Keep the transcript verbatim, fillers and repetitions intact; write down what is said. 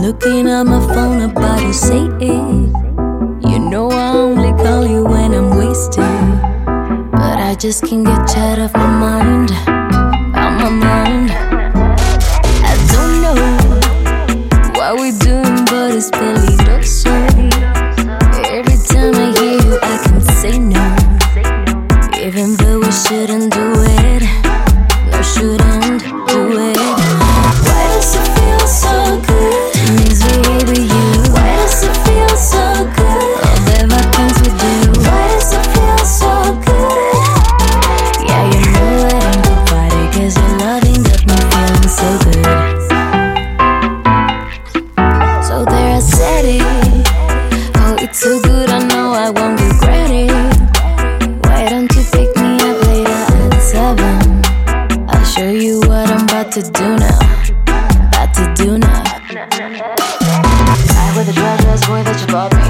looking at my phone about to say it. You know I only call you when I'm wasted, but I just can't get you out of my mind, out my mind. I don't know what we're doing, but it's peligroso. Every time I hear you, I can say no, even though we shouldn't do it. No, shouldn't do it. Why does it feel so good to misbehave with you? Why does it feel so good? All the bad things we do. Why does it feel so good? Yeah, you know that I'm the party, 'cause your loving got me feeling so good. So there I said it. Oh, it's so good, I know I won't regret it. Why don't you pick me up later at seven? I'll show you what I'm about to do now. About to do now. I with the dress, boy, that you bought me.